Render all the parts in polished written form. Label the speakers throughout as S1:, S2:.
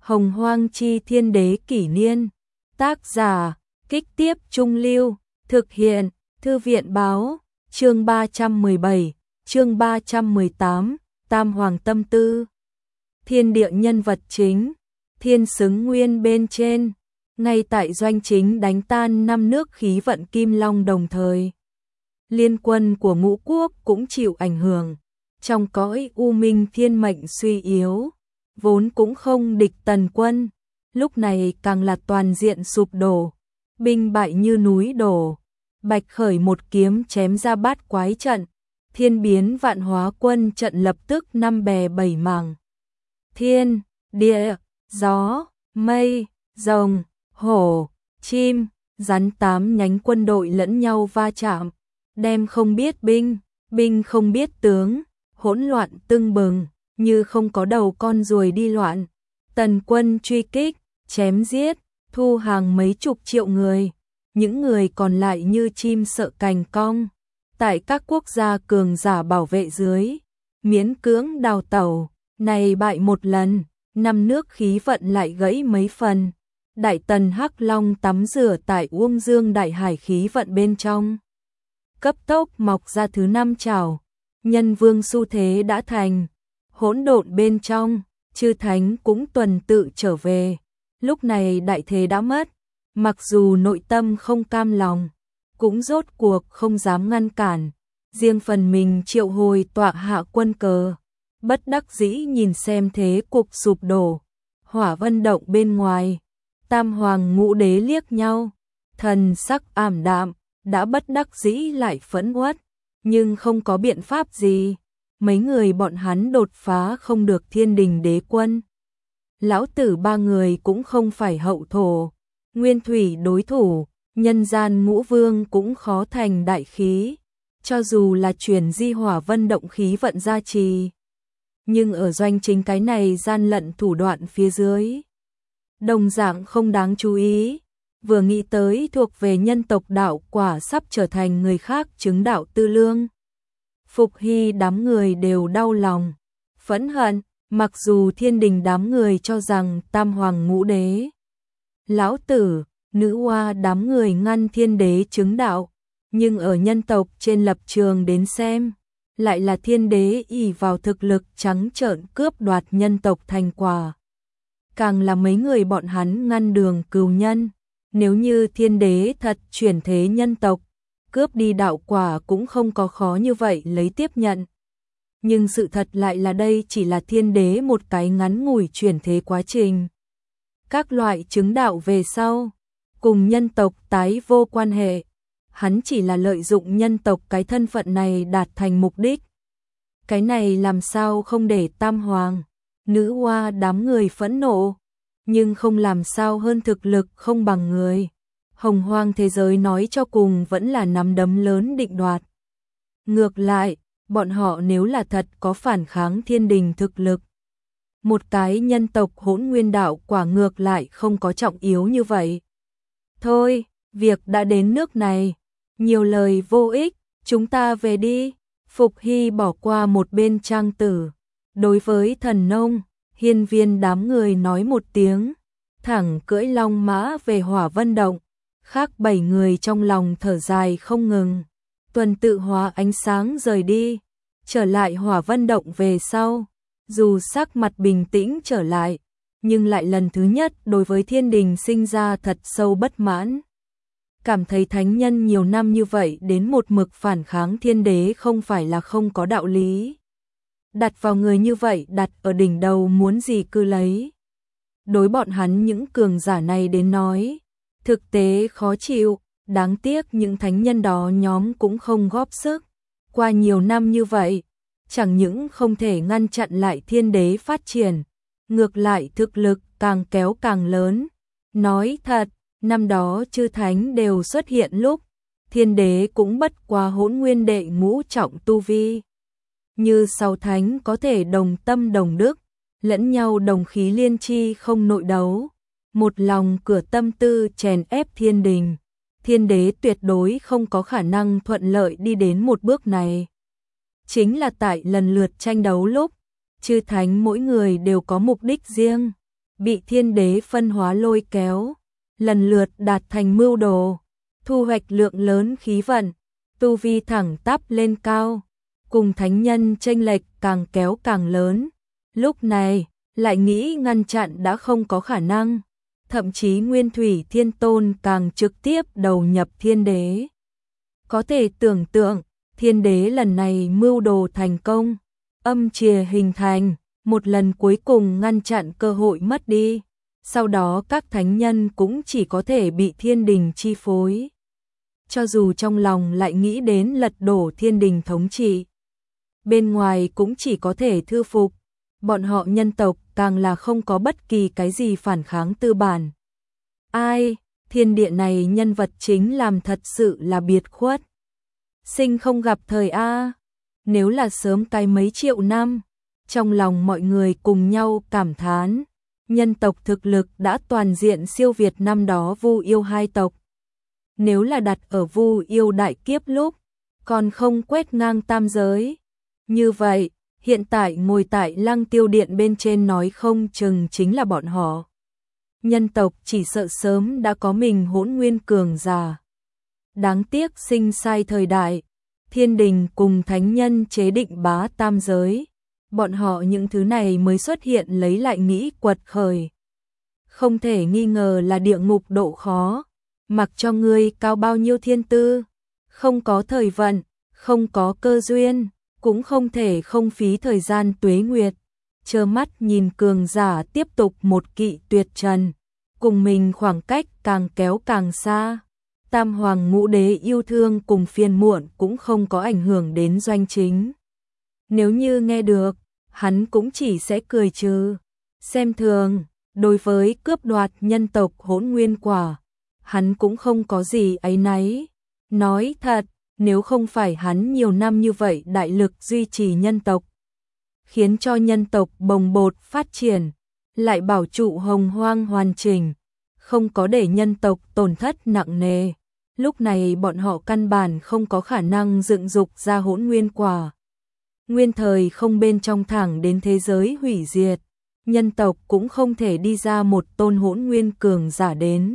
S1: Hồng Hoang chi thiên đế kỷ niên. Tác giả, Kích Tiếp Trung Lưu. Thực hiện, Thư viện báo. Chương 317, chương 318, Tam Hoàng Tâm Tư. Thiên địa nhân vật chính, thiên xứng nguyên bên trên. Ngay tại doanh chính đánh tan 5 nước khí vận Kim Long đồng thời. Liên quân của ngũ quốc cũng chịu ảnh hưởng. Trong cõi u minh thiên mệnh suy yếu, vốn cũng không địch tần quân, lúc này càng là toàn diện sụp đổ, binh bại như núi đổ. Bạch Khởi một kiếm chém ra bát quái trận, thiên biến vạn hóa quân trận lập tức 5 bè 7 mảng. Thiên, địa, gió, mây, rồng, hổ, chim, rắn 8 nhánh quân đội lẫn nhau va chạm, đem không biết binh, binh không biết tướng, hỗn loạn tưng bừng, như không có đầu con ruồi đi loạn. Tần quân truy kích, chém giết, thu hàng mấy chục triệu người, những người còn lại như chim sợ cành cong. Tại các quốc gia cường giả bảo vệ dưới, miễn cưỡng đào tẩu, này bại một lần, 5 nước khí vận lại gãy mấy phần. Đại tần Hắc Long tắm rửa tại Uông Dương đại hải khí vận bên trong. Cấp tốc mọc ra thứ 5 trảo, nhân vương xu thế đã thành. Hỗn độn bên trong, chư thánh cũng tuần tự trở về. Lúc này đại thế đã mất, mặc dù nội tâm không cam lòng, cũng rốt cuộc không dám ngăn cản. Riêng phần mình triệu hồi tọa hạ quân cờ, bất đắc dĩ nhìn xem thế cục sụp đổ. Hỏa Vân động bên ngoài, Tam Hoàng Ngũ Đế liếc nhau, thần sắc ảm đạm, đã bất đắc dĩ lại phẫn uất, nhưng không có biện pháp gì. Mấy người bọn hắn đột phá không được Thiên Đình đế quân. Lão tử 3 người cũng không phải hậu thổ, nguyên thủy đối thủ, nhân gian ngũ vương cũng khó thành đại khí, cho dù là chuyển di Hỏa Vân động khí vận gia trì. Nhưng ở doanh chính cái này gian lận thủ đoạn phía dưới, đồng dạng không đáng chú ý. Vừa nghĩ tới thuộc về nhân tộc đạo quả sắp trở thành người khác chứng đạo tư lương, Phục Hy đám người đều đau lòng, phẫn hận. Mặc dù Thiên Đình đám người cho rằng Tam Hoàng Ngũ Đế, Lão Tử, Nữ Hoa đám người ngăn Thiên Đế chứng đạo, nhưng ở nhân tộc trên lập trường đến xem, lại là Thiên Đế ỷ vào thực lực trắng trợn cướp đoạt nhân tộc thành quả. Càng là mấy người bọn hắn ngăn đường cừu nhân, nếu như Thiên Đế thật chuyển thế nhân tộc, cướp đi đạo quả cũng không có khó như vậy lấy tiếp nhận. Nhưng sự thật lại là đây chỉ là Thiên Đế một cái ngắn ngủi chuyển thế quá trình. Các loại chứng đạo về sau, cùng nhân tộc tái vô quan hệ, hắn chỉ là lợi dụng nhân tộc cái thân phận này đạt thành mục đích. Cái này làm sao không để Tam Hoàng, Nữ Hoa đám người phẫn nộ, nhưng không làm sao hơn thực lực không bằng người. Hồng Hoang thế giới nói cho cùng vẫn là nắm đấm lớn định đoạt. Ngược lại, bọn họ nếu là thật có phản kháng Thiên Đình thực lực, một cái nhân tộc hỗn nguyên đạo quả ngược lại không có trọng yếu như vậy. Thôi, việc đã đến nước này, nhiều lời vô ích, chúng ta về đi. Phục Hy bỏ qua một bên trang tử, đối với Thần Nông, Hiên Viên đám người nói một tiếng, thẳng cưỡi long mã về Hỏa Vân động. Khác 7 người trong lòng thở dài không ngừng, tuần tự hóa ánh sáng rời đi, trở lại Hỏa Vân động về sau, dù sắc mặt bình tĩnh trở lại, nhưng lại lần thứ nhất đối với Thiên Đình sinh ra thật sâu bất mãn. Cảm thấy thánh nhân nhiều năm như vậy đến một mực phản kháng Thiên Đế không phải là không có đạo lý. Đặt vào người như vậy đặt ở đỉnh đầu muốn gì cứ lấy. Đối bọn hắn những cường giả này đến nói, thực tế khó chịu, đáng tiếc những thánh nhân đó nhóm cũng không góp sức. Qua nhiều năm như vậy, chẳng những không thể ngăn chặn lại Thiên Đế phát triển, ngược lại thực lực càng kéo càng lớn. Nói thật, năm đó chư thánh đều xuất hiện lúc, Thiên Đế cũng bất qua hỗn nguyên đệ ngũ trọng tu vi. Như sáu thánh có thể đồng tâm đồng đức, lẫn nhau đồng khí liên chi không nội đấu, một lòng cửa tâm tư chèn ép Thiên Đình. Thiên Đế tuyệt đối không có khả năng thuận lợi đi đến một bước này. Chính là tại lần lượt tranh đấu lúc, chư thánh mỗi người đều có mục đích riêng, bị thiên đế phân hóa lôi kéo, lần lượt đạt thành mưu đồ, thu hoạch lượng lớn khí vận, tu vi thẳng tắp lên cao, cùng thánh nhân chênh lệch càng kéo càng lớn. Lúc này, lại nghĩ ngăn chặn đã không có khả năng, thậm chí Nguyên Thủy Thiên Tôn càng trực tiếp đầu nhập thiên đế. Có thể tưởng tượng, thiên đế lần này mưu đồ thành công, âm chìa hình thành, một lần cuối cùng ngăn chặn cơ hội mất đi. Sau đó các thánh nhân cũng chỉ có thể bị thiên đình chi phối. Cho dù trong lòng lại nghĩ đến lật đổ thiên đình thống trị, bên ngoài cũng chỉ có thể thư phục. Bọn họ nhân tộc càng là không có bất kỳ cái gì phản kháng tư bản. Ai, thiên địa này nhân vật chính làm thật sự là biệt khuất. Sinh không gặp thời A, nếu là sớm cái mấy triệu năm, trong lòng mọi người cùng nhau cảm thán, nhân tộc thực lực đã toàn diện siêu việt năm đó Vu Yêu hai tộc. Nếu là đặt ở Vu Yêu đại kiếp lúc, còn không quét ngang tam giới. Như vậy, hiện tại ngồi tại Lăng Tiêu Điện bên trên nói không chừng chính là bọn họ. Nhân tộc chỉ sợ sớm đã có mình hỗn nguyên cường giả. Đáng tiếc sinh sai thời đại, thiên đình cùng thánh nhân chế định bá tam giới. Bọn họ những thứ này mới xuất hiện lấy lại nghĩ quật khởi. Không thể nghi ngờ là địa ngục độ khó, mặc cho ngươi cao bao nhiêu thiên tư, không có thời vận, không có cơ duyên, cũng không thể không phí thời gian tuế nguyệt, trơ mắt nhìn cường giả tiếp tục một kỵ tuyệt trần, cùng mình khoảng cách càng kéo càng xa. Tam hoàng ngũ đế yêu thương cùng phiền muộn cũng không có ảnh hưởng đến doanh chính. Nếu như nghe được, hắn cũng chỉ sẽ cười trừ, xem thường. Đối với cướp đoạt nhân tộc hỗn nguyên quả, hắn cũng không có gì áy náy. Nói thật, nếu không phải hắn nhiều năm như vậy đại lực duy trì nhân tộc, khiến cho nhân tộc bồng bột phát triển, lại bảo trụ hồng hoang hoàn chỉnh, không có để nhân tộc tổn thất nặng nề, lúc này bọn họ căn bản không có khả năng dựng dục ra hỗn nguyên quả. Nguyên thời không bên trong thẳng đến thế giới hủy diệt, nhân tộc cũng không thể đi ra một tôn hỗn nguyên cường giả đến.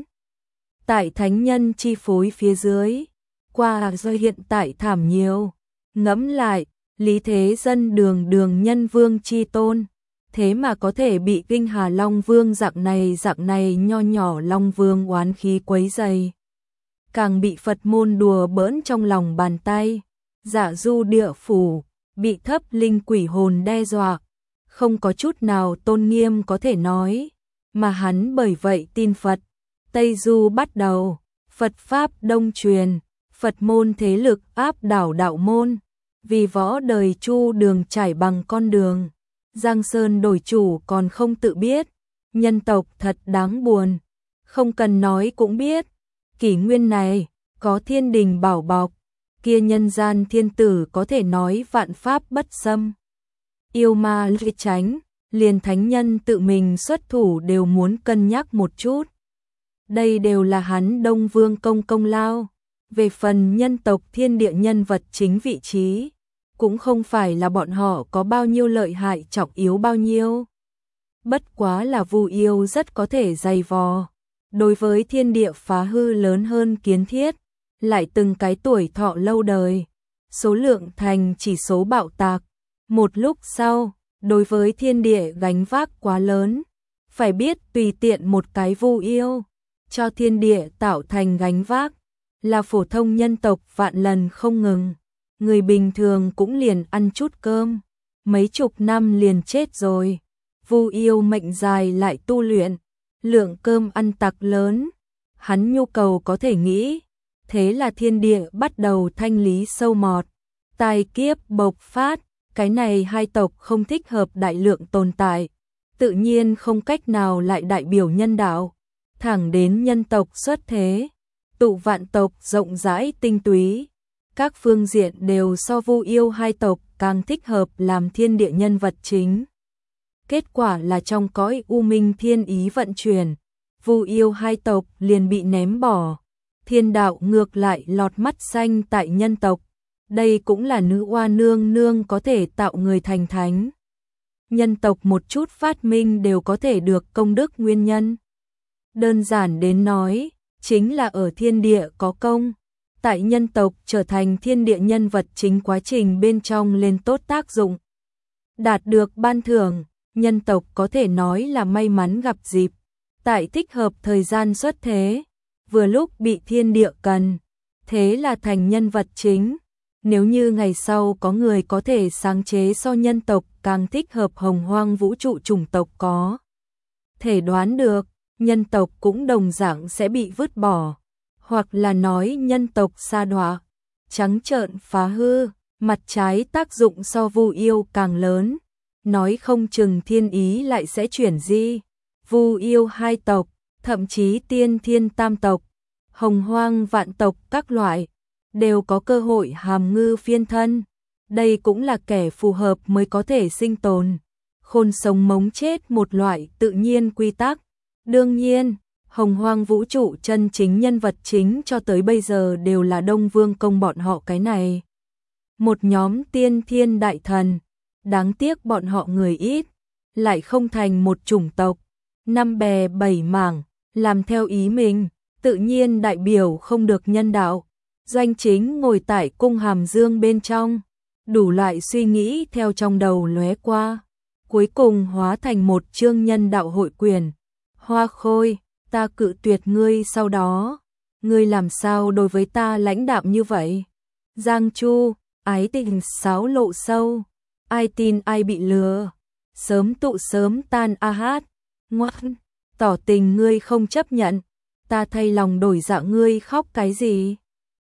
S1: Tại thánh nhân chi phối phía dưới, qua rơi hiện tại thảm nhiều, ngẫm lại, lý thế dân đường đường nhân vương chi tôn, thế mà có thể bị Kinh Hà Long Vương dạng này nho nhỏ Long Vương oán khí quấy dày. Càng bị Phật môn đùa bỡn trong lòng bàn tay, dạ du địa phủ, bị thấp linh quỷ hồn đe dọa, không có chút nào tôn nghiêm có thể nói, mà hắn bởi vậy tin Phật. Tây Du bắt đầu, Phật Pháp Đông truyền, Phật môn thế lực áp đảo đạo môn, vì võ đời chu đường trải bằng con đường, Giang Sơn đổi chủ còn không tự biết, nhân tộc thật đáng buồn, không cần nói cũng biết, kỷ nguyên này, có thiên đình bảo bọc, kia nhân gian thiên tử có thể nói vạn pháp bất xâm. Yêu ma lưỡi tránh, liền thánh nhân tự mình xuất thủ đều muốn cân nhắc một chút. Đây đều là hắn Đông Vương công lao. Về phần nhân tộc thiên địa nhân vật chính vị trí, cũng không phải là bọn họ có bao nhiêu lợi hại trọng yếu bao nhiêu. Bất quá là Vu Yêu rất có thể dày vò. Đối với thiên địa phá hư lớn hơn kiến thiết, lại từng cái tuổi thọ lâu đời, số lượng thành chỉ số bạo tạc. Một lúc sau, đối với thiên địa gánh vác quá lớn, phải biết tùy tiện một cái Vu Yêu, cho thiên địa tạo thành gánh vác, là phổ thông nhân tộc vạn lần không ngừng. Người bình thường cũng liền ăn chút cơm, mấy chục năm liền chết rồi. Vu Yêu mệnh dài lại tu luyện, lượng cơm ăn tặc lớn, hắn nhu cầu có thể nghĩ. Thế là thiên địa bắt đầu thanh lý sâu mọt, tai kiếp bộc phát, cái này hai tộc không thích hợp đại lượng tồn tại, tự nhiên không cách nào lại đại biểu nhân đạo, thẳng đến nhân tộc xuất thế, tụ vạn tộc rộng rãi tinh túy, các phương diện đều so Vu Yêu hai tộc càng thích hợp làm thiên địa nhân vật chính. Kết quả là trong cõi u minh thiên ý vận chuyển, Vu Yêu hai tộc liền bị ném bỏ, thiên đạo ngược lại lọt mắt xanh tại nhân tộc. Đây cũng là nữ oa nương nương có thể tạo người thành thánh. nhân tộc một chút phát minh đều có thể được công đức nguyên nhân. Đơn giản đến nói, chính là ở thiên địa có công. Tại nhân tộc trở thành thiên địa nhân vật chính quá trình bên trong lên tốt tác dụng. Đạt được ban thưởng, nhân tộc có thể nói là may mắn gặp dịp. Tại thích hợp thời gian xuất thế, vừa lúc bị thiên địa cần, thế là thành nhân vật chính. Nếu như ngày sau có người có thể sáng chế so nhân tộc càng thích hợp hồng hoang vũ trụ chủng tộc có thể đoán được, nhân tộc cũng đồng dạng sẽ bị vứt bỏ. Hoặc là nói nhân tộc sa đọa, trắng trợn phá hư, mặt trái tác dụng so Vu Yêu càng lớn. Nói không chừng thiên ý lại sẽ chuyển di. Vu Yêu hai tộc, thậm chí tiên thiên tam tộc, hồng hoang vạn tộc các loại, đều có cơ hội hàm ngư phiên thân. Đây cũng là kẻ phù hợp mới có thể sinh tồn. Khôn sống mống chết một loại tự nhiên quy tắc. Đương nhiên, hồng hoang vũ trụ chân chính nhân vật chính cho tới bây giờ đều là Đông Vương Công bọn họ cái này. Một nhóm tiên thiên đại thần, đáng tiếc bọn họ người ít, lại không thành một chủng tộc, năm bè bảy mảng, làm theo ý mình, tự nhiên đại biểu không được nhân đạo. Doanh Chính ngồi tại cung hàm dương bên trong, đủ loại suy nghĩ theo trong đầu lóe qua, cuối cùng hóa thành một chương nhân đạo hội quyền. Hoa Khôi, ta cự tuyệt ngươi, sau đó ngươi làm sao đối với ta lãnh đạm như vậy? Giang Chu, ái tình sáo lộ sâu, ai tin ai bị lừa, sớm tụ sớm tan a hát. Ngoan, tỏ tình ngươi không chấp nhận, ta thay lòng đổi dạ, ngươi khóc cái gì?